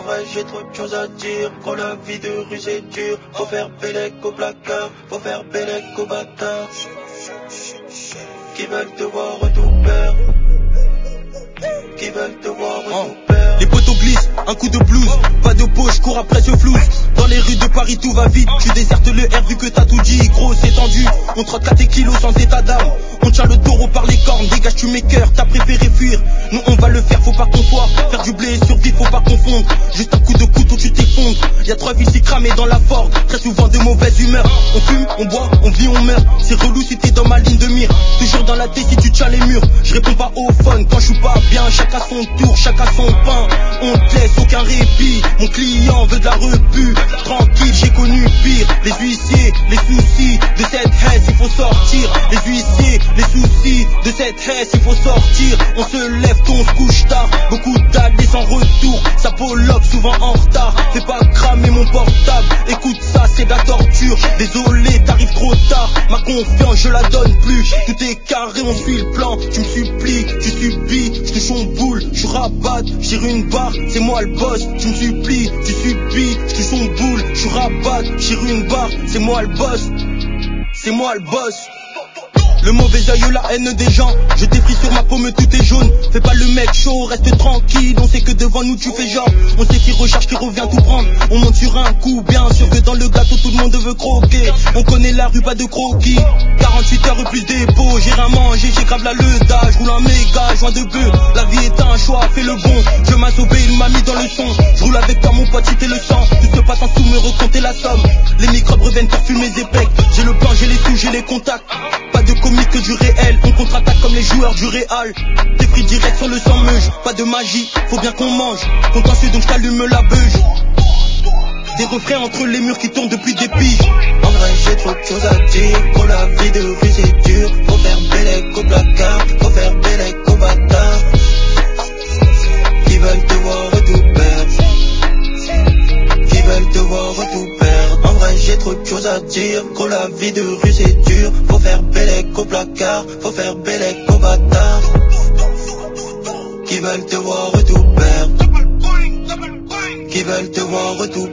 vrai j'ai trop de choses à dire. Quand la vie de rue c'est dur, faut faire bellec au placard, faut faire bellec au bâtard qui veulent te voir tout perdre, qui veulent te voir tout perdre. Les poteaux glissent, un coup de blues, pas de poche, cours après ce flouze. Dans les rues de Paris tout va vite, tu désertes le R vu que t'as tout dit. Gros c'est tendu, on trotte 4 kilos sans état d'âme. On tient le taureau par les cornes, dégage tu mes cœurs, t'as préféré fuir. Nous on va le faire, faut pas qu'on soit. Faire du blé et survivre, faut pas confondre. Juste un coup de couteau tu t'effondres. Y'a 3 villes si cramées dans la Ford, très souvent de mauvaise humeur. On fume, on boit, on vit, on meurt. C'est relou si t'es dans ma ligne de mire. Toujours dans la tête si tu tiens les murs. Je réponds pas au phone quand je suis pas bien. Chacun son tour, chacun son pain. On te laisse aucun répit. Mon client veut de la repu. Tranquille, j'ai connu pire. Les huissiers, les soucis de cette haine, il faut sortir. Les huissiers, les soucis de cette haine, il faut sortir. On se lève tôt, on se couche tard. Beaucoup d'allées sans retour. Ça pologue souvent en retard. Fais pas cramer mon portable. Écoute ça, c'est de la torture. Désolé, t'arrives trop tard. Ma confiance, je la donne plus. Tout est carré, on suit le plan. Tu me supplies, tu subis. Je te chamboule, je rabatte. J'tire une barre, c'est moi le boss. Tu me supplies, tu subis. Je te chamboule, je rabatte. J'tire une barre, c'est moi le boss. C'est moi le boss. Le mauvais œil ou la haine des gens. Je t'effrie sur ma paume, tout est jaune. Fais pas le mec chaud, reste tranquille. On sait que devant nous tu fais genre. On sait qui recherche, qui revient tout prendre. On monte sur un coup, bien sûr que dans le gâteau tout le monde veut croquer. On connaît la rue, pas de croquis. 48 heures plus dépôt, j'ai rien mangé, j'ai grave la leda. J'roule un méga joint de bœuf. La vie est un choix, fais le bon. Je m'a sauvé, il m'a mis dans le son. J'roule avec toi mon pote, si t'es le sang. Tout se passe en sous, me recompter la somme. Les microbes reviennent perfumer mes épecs. J'ai le plan, j'ai les sous, j'ai les contacts. Pas de comique que du réel, on contre-attaque comme les joueurs du Real. Des frites direct sur le sang meuge, pas de magie, faut bien qu'on mange. Contentieux donc j'allume la beuge. Des refrains entre les murs qui tournent depuis des piges. En vrai j'ai trop de choses à dire. Quand la vie de rue c'est dur, faut faire bellec au placard, faut faire bellec au bâtard qui veulent te voir tout perdre, qui veulent te voir tout perdre. En vrai j'ai trop de choses à dire. Quand la vie de rue c'est dur, faut faire bellec au placard, faut faire bellec au bâtard qui veulent te voir tout perdre, qui veulent te voir tout